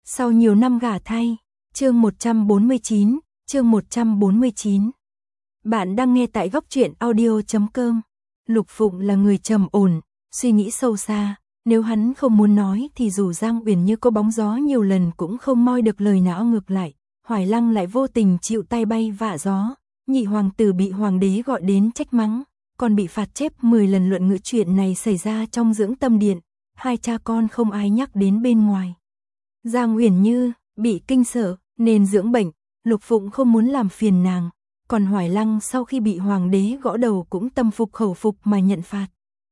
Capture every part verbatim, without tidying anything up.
Sau nhiều năm gả thay, chương một trăm bốn mươi chín, chương một trăm bốn mươi chín. Bạn đang nghe tại góc truyện audio chấm com. Lục Phụng là người trầm ổn, suy nghĩ sâu xa, nếu hắn không muốn nói thì dù Giang Uyển Như có bóng gió nhiều lần cũng không moi được lời nào ngược lại. Hoài Lăng lại vô tình chịu tay bay vạ gió, nhị hoàng tử bị hoàng đế gọi đến trách mắng, còn bị phạt chép mười lần luận ngữ. Chuyện này xảy ra trong dưỡng tâm điện, hai cha con không ai nhắc đến bên ngoài. Giang Uyển Như bị kinh sợ nên dưỡng bệnh, Lục Phụng không muốn làm phiền nàng, còn Hoài Lăng sau khi bị hoàng đế gõ đầu cũng tâm phục khẩu phục mà nhận phạt.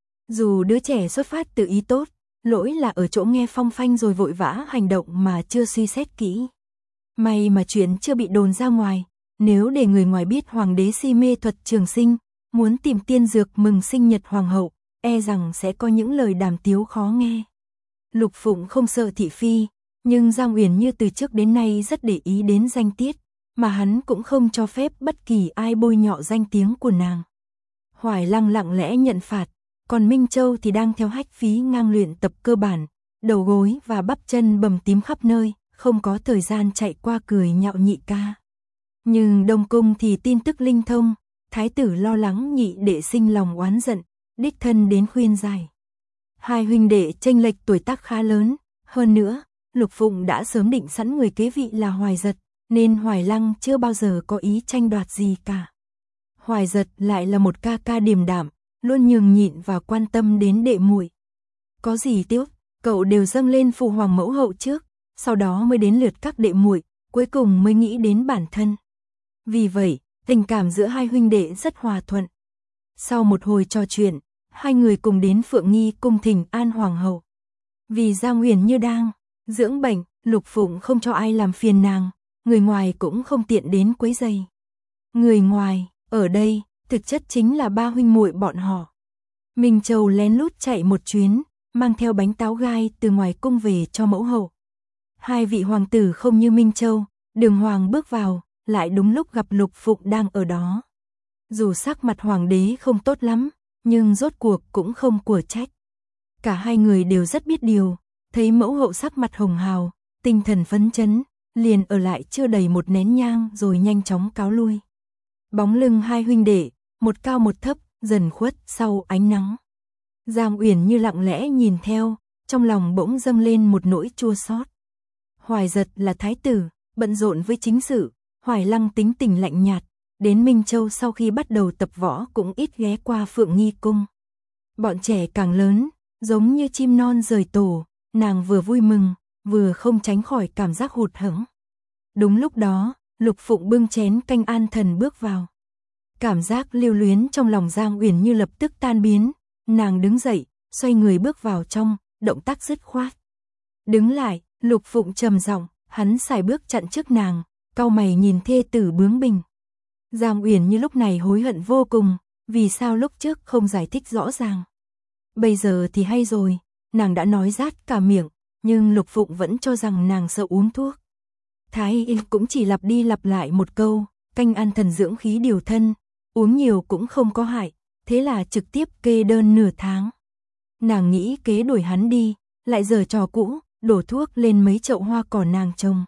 Dù đứa trẻ xuất phát từ ý tốt, lỗi là ở chỗ nghe phong phanh rồi vội vã hành động mà chưa suy xét kỹ. May mà chuyện chưa bị đồn ra ngoài, nếu để người ngoài biết hoàng đế si mê thuật trường sinh, muốn tìm tiên dược mừng sinh nhật hoàng hậu, e rằng sẽ có những lời đàm tiếu khó nghe. Lục Phụng không sợ thị phi, nhưng Giang Uyển Như từ trước đến nay rất để ý đến danh tiết, mà hắn cũng không cho phép bất kỳ ai bôi nhọ danh tiếng của nàng. Hoài Lăng lặng lẽ nhận phạt, còn Minh Châu thì đang theo hách phí ngang luyện tập cơ bản, đầu gối và bắp chân bầm tím khắp nơi, không có thời gian chạy qua cười nhạo nhị ca. Nhưng Đông Cung thì tin tức linh thông, thái tử lo lắng nhị đệ sinh lòng oán giận, đích thân đến khuyên giải. Hai huynh đệ chênh lệch tuổi tác khá lớn, hơn nữa, Lục Phụng đã sớm định sẵn người kế vị là Hoài Giật, nên Hoài Lăng chưa bao giờ có ý tranh đoạt gì cả. Hoài Giật lại là một ca ca điềm đạm, luôn nhường nhịn và quan tâm đến đệ muội. Có gì tiếc, cậu đều dâng lên phụ hoàng mẫu hậu trước, sau đó mới đến lượt các đệ muội, cuối cùng mới nghĩ đến bản thân. Vì vậy, tình cảm giữa hai huynh đệ rất hòa thuận. Sau một hồi trò chuyện, hai người cùng đến Phượng Nghi cung thỉnh an hoàng hậu. Vì Giang Uyển Như đang dưỡng bệnh, Lục Phụng không cho ai làm phiền nàng, người ngoài cũng không tiện đến quấy rầy. Người ngoài, ở đây, thực chất chính là ba huynh muội bọn họ. Minh Châu lén lút chạy một chuyến, mang theo bánh táo gai từ ngoài cung về cho mẫu hậu. Hai vị hoàng tử không như Minh Châu, Đường Hoàng bước vào, lại đúng lúc gặp Lục Phụng đang ở đó. Dù sắc mặt hoàng đế không tốt lắm, nhưng rốt cuộc cũng không của trách. Cả hai người đều rất biết điều, thấy mẫu hậu sắc mặt hồng hào, tinh thần phấn chấn, liền ở lại chưa đầy một nén nhang rồi nhanh chóng cáo lui. Bóng lưng hai huynh đệ, một cao một thấp, dần khuất sau ánh nắng. Giang Uyển Như lặng lẽ nhìn theo, trong lòng bỗng dâng lên một nỗi chua xót. Hoài Giật là thái tử, bận rộn với chính sự, Hoài Lăng tính tình lạnh nhạt, đến Minh Châu sau khi bắt đầu tập võ cũng ít ghé qua Phượng Nghi cung. Bọn trẻ càng lớn, giống như chim non rời tổ, nàng vừa vui mừng, vừa không tránh khỏi cảm giác hụt hẫng. Đúng lúc đó, Lục Phụng bưng chén canh an thần bước vào. Cảm giác lưu luyến trong lòng Giang Uyển Như lập tức tan biến, nàng đứng dậy, xoay người bước vào trong, động tác dứt khoát. Đứng lại, Lục Phụng trầm giọng, hắn sải bước chặn trước nàng, cau mày nhìn thê tử bướng bỉnh. Giang Uyển Như lúc này hối hận vô cùng, vì sao lúc trước không giải thích rõ ràng. Bây giờ thì hay rồi, nàng đã nói rát cả miệng, nhưng Lục Phụng vẫn cho rằng nàng sợ uống thuốc. Thái y cũng chỉ lặp đi lặp lại một câu, canh an thần dưỡng khí điều thân, uống nhiều cũng không có hại, thế là trực tiếp kê đơn nửa tháng. Nàng nghĩ kế đuổi hắn đi, lại giở trò cũ, đổ thuốc lên mấy chậu hoa cỏ nàng trồng.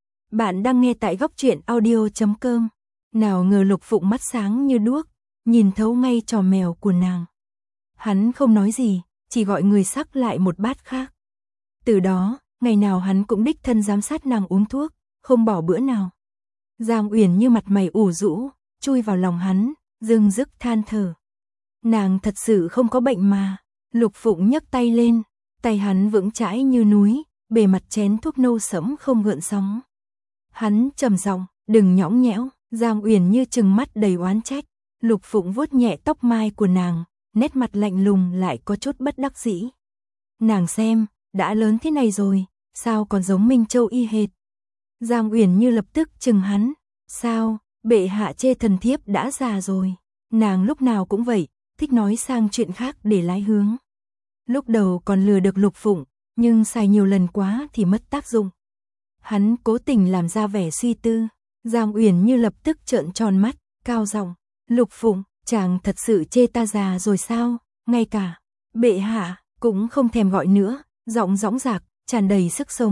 Bạn đang nghe tại góc truyện audio chấm com. Nào ngờ Lục Phụng mắt sáng như đuốc, nhìn thấu ngay trò mèo của nàng. Hắn không nói gì, chỉ gọi người sắc lại một bát khác. Từ đó, ngày nào hắn cũng đích thân giám sát nàng uống thuốc, không bỏ bữa nào. Giang Uyển Như mặt mày ủ rũ, chui vào lòng hắn, dưng dứt than thở. Nàng thật sự không có bệnh mà. Lục Phụng nhấc tay lên, tay hắn vững chãi như núi, bề mặt chén thuốc nâu sẫm không gợn sóng. Hắn trầm giọng, đừng nhõng nhẽo. Giang Uyển Như trừng mắt đầy oán trách. Lục Phụng vuốt nhẹ tóc mai của nàng, nét mặt lạnh lùng lại có chút bất đắc dĩ. Nàng xem, đã lớn thế này rồi, sao còn giống Minh Châu y hệt. Giang Uyển Như lập tức chừng hắn, sao, bệ hạ chê thần thiếp đã già rồi. Nàng lúc nào cũng vậy, thích nói sang chuyện khác để lái hướng. Lúc đầu còn lừa được Lục Phụng, nhưng xài nhiều lần quá thì mất tác dụng. Hắn cố tình làm ra vẻ suy tư. Giang Uyển Như lập tức trợn tròn mắt, cao giọng, Lục Phụng, chàng thật sự chê ta già rồi sao, ngay cả bệ hạ cũng không thèm gọi nữa, giọng dõng dạc, tràn đầy sức sống,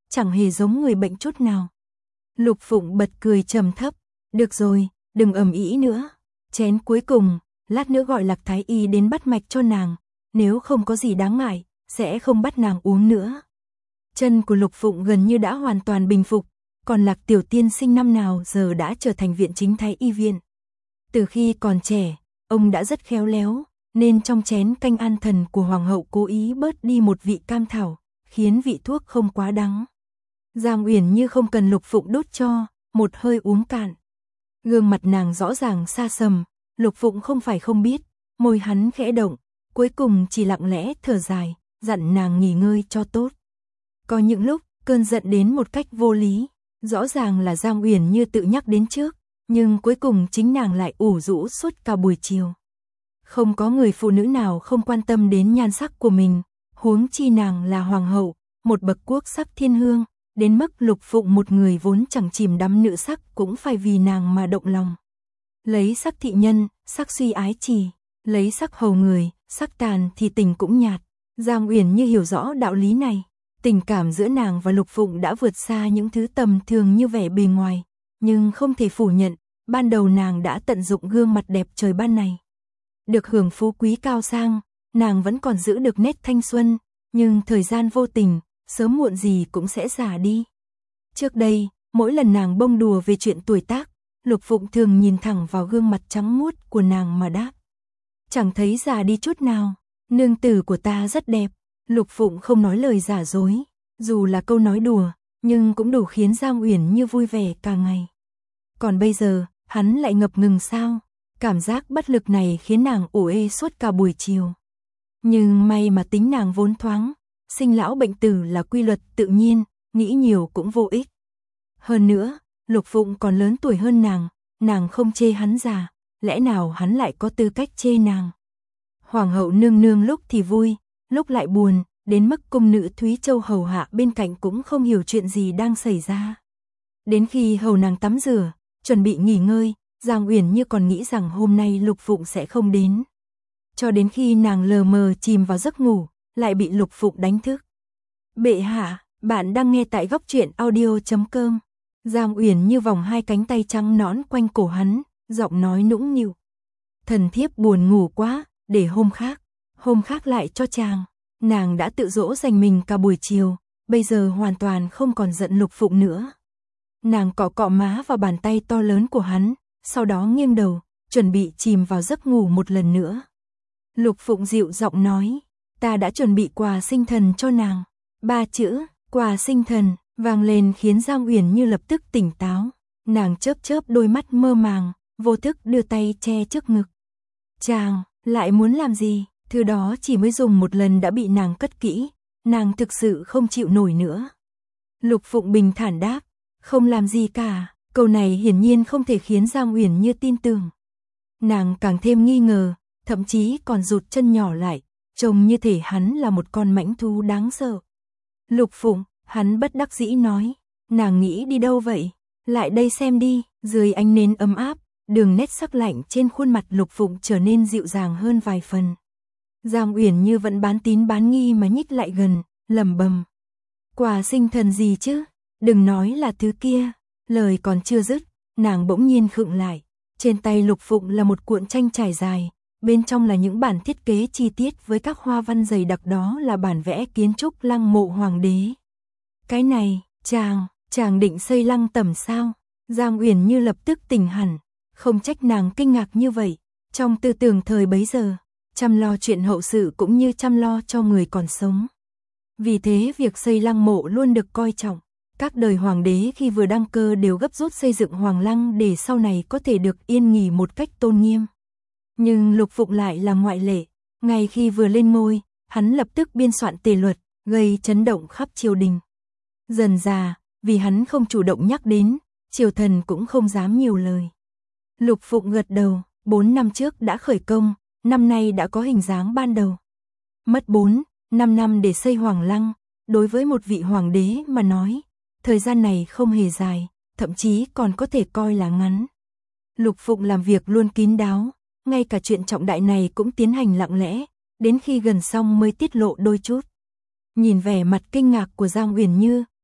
chẳng hề giống người bệnh chút nào. Lục Phụng bật cười trầm thấp, được rồi, đừng ầm ĩ nữa. Chén cuối cùng, lát nữa gọi Lạc Thái Y đến bắt mạch cho nàng, nếu không có gì đáng ngại, sẽ không bắt nàng uống nữa. Chân của Lục Phụng gần như đã hoàn toàn bình phục, còn Lạc Tiểu Tiên sinh năm nào giờ đã trở thành viện chính thái y viện. Từ khi còn trẻ, ông đã rất khéo léo, nên trong chén canh an thần của hoàng hậu cố ý bớt đi một vị cam thảo, khiến vị thuốc không quá đắng. Giang Uyển Như không cần Lục Phụng đút cho, một hơi uống cạn. Gương mặt nàng rõ ràng xa sầm, Lục Phụng không phải không biết, môi hắn khẽ động, cuối cùng chỉ lặng lẽ thở dài, dặn nàng nghỉ ngơi cho tốt. Có những lúc, cơn giận đến một cách vô lý, rõ ràng là Giang Uyển Như tự nhắc đến trước, nhưng cuối cùng chính nàng lại ủ rũ suốt cả buổi chiều. Không có người phụ nữ nào không quan tâm đến nhan sắc của mình, huống chi nàng là hoàng hậu, một bậc quốc sắc thiên hương, đến mức Lục Phụng một người vốn chẳng chìm đắm nữ sắc cũng phải vì nàng mà động lòng. Lấy sắc thị nhân, sắc suy ái trì, lấy sắc hầu người, sắc tàn thì tình cũng nhạt. Giang Uyển Như hiểu rõ đạo lý này, tình cảm giữa nàng và Lục Phụng đã vượt xa những thứ tầm thường như vẻ bề ngoài, nhưng không thể phủ nhận, ban đầu nàng đã tận dụng gương mặt đẹp trời ban này. Được hưởng phú quý cao sang, nàng vẫn còn giữ được nét thanh xuân, nhưng thời gian vô tình, sớm muộn gì cũng sẽ già đi. Trước đây, mỗi lần nàng bông đùa về chuyện tuổi tác, Lục Phụng thường nhìn thẳng vào gương mặt trắng muốt của nàng mà đáp. Chẳng thấy già đi chút nào, nương tử của ta rất đẹp. Lục Phụng không nói lời giả dối, dù là câu nói đùa, nhưng cũng đủ khiến Giang Uyển Như vui vẻ cả ngày. Còn bây giờ, hắn lại ngập ngừng sao? Cảm giác bất lực này khiến nàng ủ ê suốt cả buổi chiều. Nhưng may mà tính nàng vốn thoáng, sinh lão bệnh tử là quy luật tự nhiên, nghĩ nhiều cũng vô ích. Hơn nữa, Lục Phụng còn lớn tuổi hơn nàng, nàng không chê hắn già, lẽ nào hắn lại có tư cách chê nàng? Hoàng hậu nương nương lúc thì vui, lúc lại buồn, đến mức cung nữ Thúy Châu hầu hạ bên cạnh cũng không hiểu chuyện gì đang xảy ra. Đến khi hầu nàng tắm rửa, chuẩn bị nghỉ ngơi, Giang Uyển Như còn nghĩ rằng hôm nay Lục Phụng sẽ không đến. Cho đến khi nàng lờ mờ chìm vào giấc ngủ, lại bị Lục Phụng đánh thức. Bệ hạ, bạn đang nghe tại góc truyện audio chấm com. Giang Uyển Như vòng hai cánh tay trắng nõn quanh cổ hắn, giọng nói nũng nịu. Thần thiếp buồn ngủ quá, để hôm khác, hôm khác lại cho chàng. Nàng đã tự dỗ dành mình cả buổi chiều, bây giờ hoàn toàn không còn giận Lục Phụng nữa. Nàng cọ cọ má vào bàn tay to lớn của hắn, sau đó nghiêng đầu, chuẩn bị chìm vào giấc ngủ một lần nữa. Lục Phụng dịu giọng nói, ta đã chuẩn bị quà sinh thần cho nàng. Ba chữ, quà sinh thần, vang lên khiến Giang Uyển Như lập tức tỉnh táo. Nàng chớp chớp đôi mắt mơ màng, vô thức đưa tay che trước ngực. Chàng, lại muốn làm gì? Thứ đó chỉ mới dùng một lần đã bị nàng cất kỹ, nàng thực sự không chịu nổi nữa. Lục Phụng bình thản đáp, không làm gì cả. Câu này hiển nhiên không thể khiến Giang Uyển Như tin tưởng. Nàng càng thêm nghi ngờ, thậm chí còn rụt chân nhỏ lại, trông như thể hắn là một con mãnh thú đáng sợ. Lục Phụng, hắn bất đắc dĩ nói, nàng nghĩ đi đâu vậy? Lại đây xem đi. Dưới ánh nến ấm áp, đường nét sắc lạnh trên khuôn mặt Lục Phụng trở nên dịu dàng hơn vài phần. Giang Uyển Như vẫn bán tín bán nghi mà nhích lại gần, lẩm bẩm. Quà sinh thần gì chứ? Đừng nói là thứ kia. Lời còn chưa dứt, nàng bỗng nhiên khựng lại. Trên tay Lục Phụng là một cuộn tranh trải dài, bên trong là những bản thiết kế chi tiết với các hoa văn dày đặc, đó là bản vẽ kiến trúc lăng mộ hoàng đế. Cái này, chàng, chàng định xây lăng tẩm sao? Giang Uyển Như lập tức tỉnh hẳn, không trách nàng kinh ngạc như vậy. Trong tư tưởng thời bấy giờ, chăm lo chuyện hậu sự cũng như chăm lo cho người còn sống. Vì thế việc xây lăng mộ luôn được coi trọng. Các đời hoàng đế khi vừa đăng cơ đều gấp rút xây dựng hoàng lăng để sau này có thể được yên nghỉ một cách tôn nghiêm. Nhưng Lục Phụng lại là ngoại lệ. Ngay khi vừa lên ngôi, hắn lập tức biên soạn tề luật, gây chấn động khắp triều đình. Dần dà, vì hắn không chủ động nhắc đến, triều thần cũng không dám nhiều lời. Lục Phụng gật đầu, bốn năm trước đã khởi công, năm nay đã có hình dáng ban đầu. Mất bốn, năm năm để xây hoàng lăng, đối với một vị hoàng đế mà nói, thời gian này không hề dài, thậm chí còn có thể coi là ngắn. Lục Phụng làm việc luôn kín đáo, ngay cả chuyện trọng đại này cũng tiến hành lặng lẽ, đến khi gần xong mới tiết lộ đôi chút. Nhìn vẻ mặt kinh ngạc của Giang Uyển Như,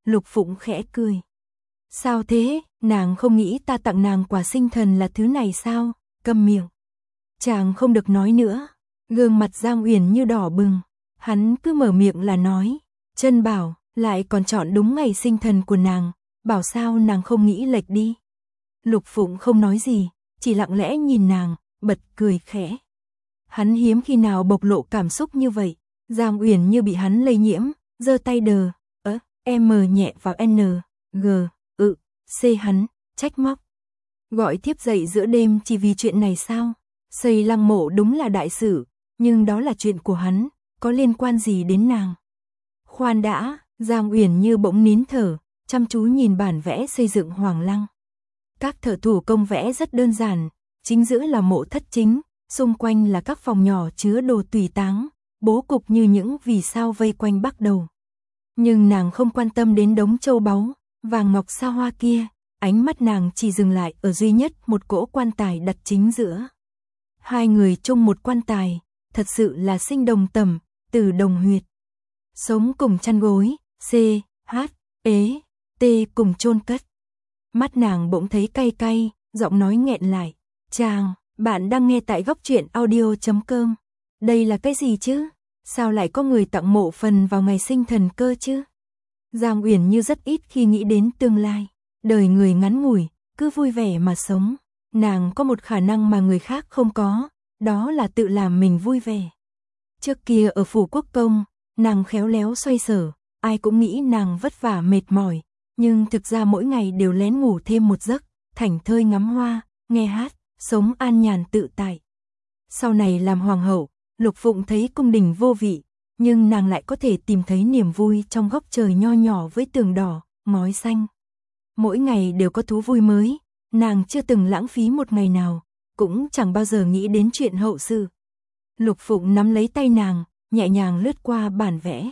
Lục Phụng khẽ cười. Sao thế, nàng không nghĩ ta tặng nàng quà sinh thần là thứ này sao? Câm miệng. Chàng không được nói nữa. Gương mặt Giang Uyển Như đỏ bừng. Hắn cứ mở miệng là nói. Chân bảo, lại còn chọn đúng ngày sinh thần của nàng. Bảo sao nàng không nghĩ lệch đi. Lục Phụng không nói gì, chỉ lặng lẽ nhìn nàng, bật cười khẽ. Hắn hiếm khi nào bộc lộ cảm xúc như vậy. Giang Uyển Như bị hắn lây nhiễm, giơ tay đờ, ớ, M nhẹ vào N, G, ự, C hắn, trách móc. Gọi thiếp dậy giữa đêm chỉ vì chuyện này sao? Xây lăng mộ đúng là đại sự, nhưng đó là chuyện của hắn, có liên quan gì đến nàng? Khoan đã, Giang Uyển Như bỗng nín thở, chăm chú nhìn bản vẽ xây dựng hoàng lăng. Các thợ thủ công vẽ rất đơn giản, chính giữa là mộ thất chính, xung quanh là các phòng nhỏ chứa đồ tùy táng, bố cục như những vì sao vây quanh bắc đầu. Nhưng nàng không quan tâm đến đống châu báu, vàng ngọc sa hoa kia, ánh mắt nàng chỉ dừng lại ở duy nhất một cỗ quan tài đặt chính giữa. Hai người chung một quan tài, thật sự là sinh đồng tầm, tử đồng huyệt. Sống cùng chăn gối, C, H, ế, T cùng chôn cất. Mắt nàng bỗng thấy cay cay, giọng nói nghẹn lại. Chàng, bạn đang nghe tại góc truyện audio chấm com. Đây là cái gì chứ? Sao lại có người tặng mộ phần vào ngày sinh thần cơ chứ? Giang Uyển Như rất ít khi nghĩ đến tương lai. Đời người ngắn ngủi, cứ vui vẻ mà sống. Nàng có một khả năng mà người khác không có, đó là tự làm mình vui vẻ. Trước kia ở phủ quốc công, nàng khéo léo xoay sở, ai cũng nghĩ nàng vất vả mệt mỏi, nhưng thực ra mỗi ngày đều lén ngủ thêm một giấc, thảnh thơi ngắm hoa, nghe hát, sống an nhàn tự tại. Sau này làm hoàng hậu, Lục Phụng thấy cung đình vô vị, nhưng nàng lại có thể tìm thấy niềm vui trong góc trời nho nhỏ với tường đỏ, ngói xanh. Mỗi ngày đều có thú vui mới, nàng chưa từng lãng phí một ngày nào, cũng chẳng bao giờ nghĩ đến chuyện hậu sự. Lục Phụng nắm lấy tay nàng, nhẹ nhàng lướt qua bản vẽ.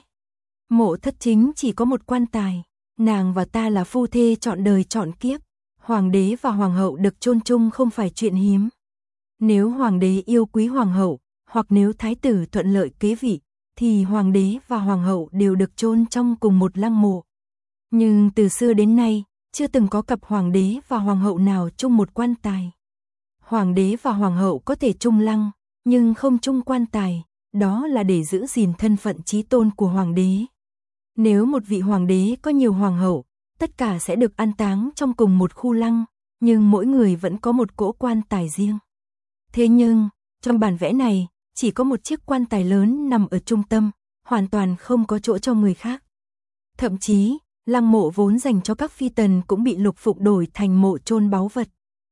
Mộ thất chính chỉ có một quan tài, nàng và ta là phu thê trọn đời trọn kiếp, hoàng đế và hoàng hậu được chôn chung không phải chuyện hiếm. Nếu hoàng đế yêu quý hoàng hậu, hoặc nếu thái tử thuận lợi kế vị, thì hoàng đế và hoàng hậu đều được chôn trong cùng một lăng mộ. Nhưng từ xưa đến nay, chưa từng có cặp hoàng đế và hoàng hậu nào chung một quan tài. Hoàng đế và hoàng hậu có thể chung lăng, nhưng không chung quan tài, đó là để giữ gìn thân phận chí tôn của hoàng đế. Nếu một vị hoàng đế có nhiều hoàng hậu, tất cả sẽ được an táng trong cùng một khu lăng, nhưng mỗi người vẫn có một cỗ quan tài riêng. Thế nhưng, trong bản vẽ này, chỉ có một chiếc quan tài lớn nằm ở trung tâm, hoàn toàn không có chỗ cho người khác. Thậm chí, lăng mộ vốn dành cho các phi tần cũng bị Lục Phụng đổi thành mộ chôn báu vật.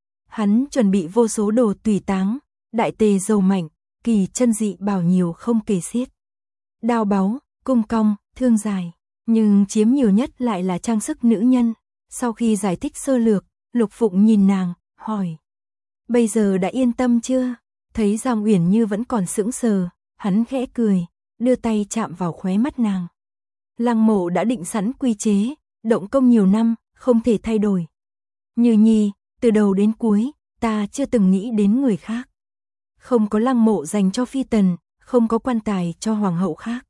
Hắn chuẩn bị vô số đồ tùy táng, đại tề dầu mảnh, kỳ chân dị bảo nhiều không kể xiết. Đao báu, cung cong, thương dài, nhưng chiếm nhiều nhất lại là trang sức nữ nhân. Sau khi giải thích sơ lược, Lục Phụng nhìn nàng, hỏi. Bây giờ đã yên tâm chưa? Thấy Giang Uyển Như vẫn còn sững sờ, hắn khẽ cười, đưa tay chạm vào khóe mắt nàng. Lăng mộ đã định sẵn quy chế, động công nhiều năm, không thể thay đổi. Như Nhi, từ đầu đến cuối, ta chưa từng nghĩ đến người khác. Không có lăng mộ dành cho phi tần, không có quan tài cho hoàng hậu khác.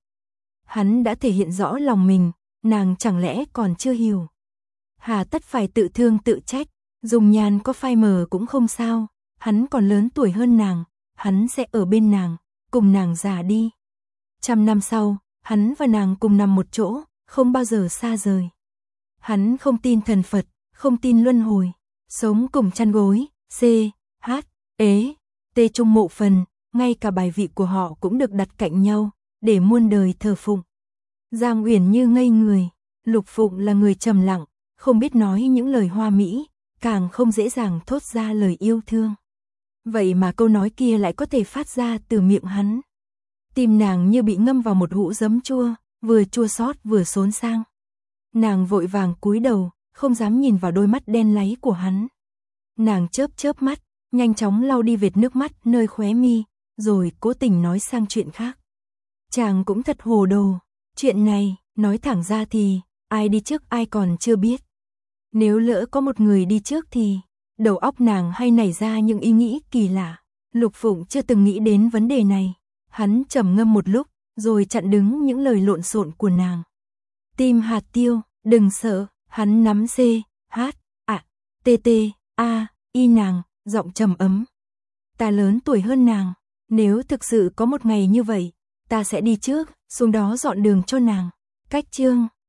Hắn đã thể hiện rõ lòng mình, nàng chẳng lẽ còn chưa hiểu. Hà tất phải tự thương tự trách, dùng nhàn có phai mờ cũng không sao, hắn còn lớn tuổi hơn nàng, hắn sẽ ở bên nàng, cùng nàng già đi. Trăm năm sau, hắn và nàng cùng nằm một chỗ, không bao giờ xa rời. Hắn không tin thần Phật, không tin luân hồi, sống cùng chăn gối, C, H, ế, T chung mộ phần, ngay cả bài vị của họ cũng được đặt cạnh nhau, để muôn đời thờ phụng. Giang Uyển Như ngây người, Lục Phụng là người trầm lặng, không biết nói những lời hoa mỹ, càng không dễ dàng thốt ra lời yêu thương. Vậy mà câu nói kia lại có thể phát ra từ miệng hắn. Tim nàng như bị ngâm vào một hũ giấm chua, vừa chua xót vừa xốn sang. Nàng vội vàng cúi đầu, không dám nhìn vào đôi mắt đen láy của hắn. Nàng chớp chớp mắt, nhanh chóng lau đi vệt nước mắt nơi khóe mi, rồi cố tình nói sang chuyện khác. Chàng cũng thật hồ đồ, chuyện này, nói thẳng ra thì, ai đi trước ai còn chưa biết. Nếu lỡ có một người đi trước thì, đầu óc nàng hay nảy ra những ý nghĩ kỳ lạ. Lục Phụng chưa từng nghĩ đến vấn đề này. Hắn trầm ngâm một lúc, rồi chặn đứng những lời lộn xộn của nàng. Tim hạt tiêu, Đừng sợ, hắn nắm C, H, ạ, T T, A, Y nàng, giọng trầm ấm. Ta lớn tuổi hơn nàng, nếu thực sự có một ngày như vậy, ta sẽ đi trước, xuống đó dọn đường cho nàng. Cách chương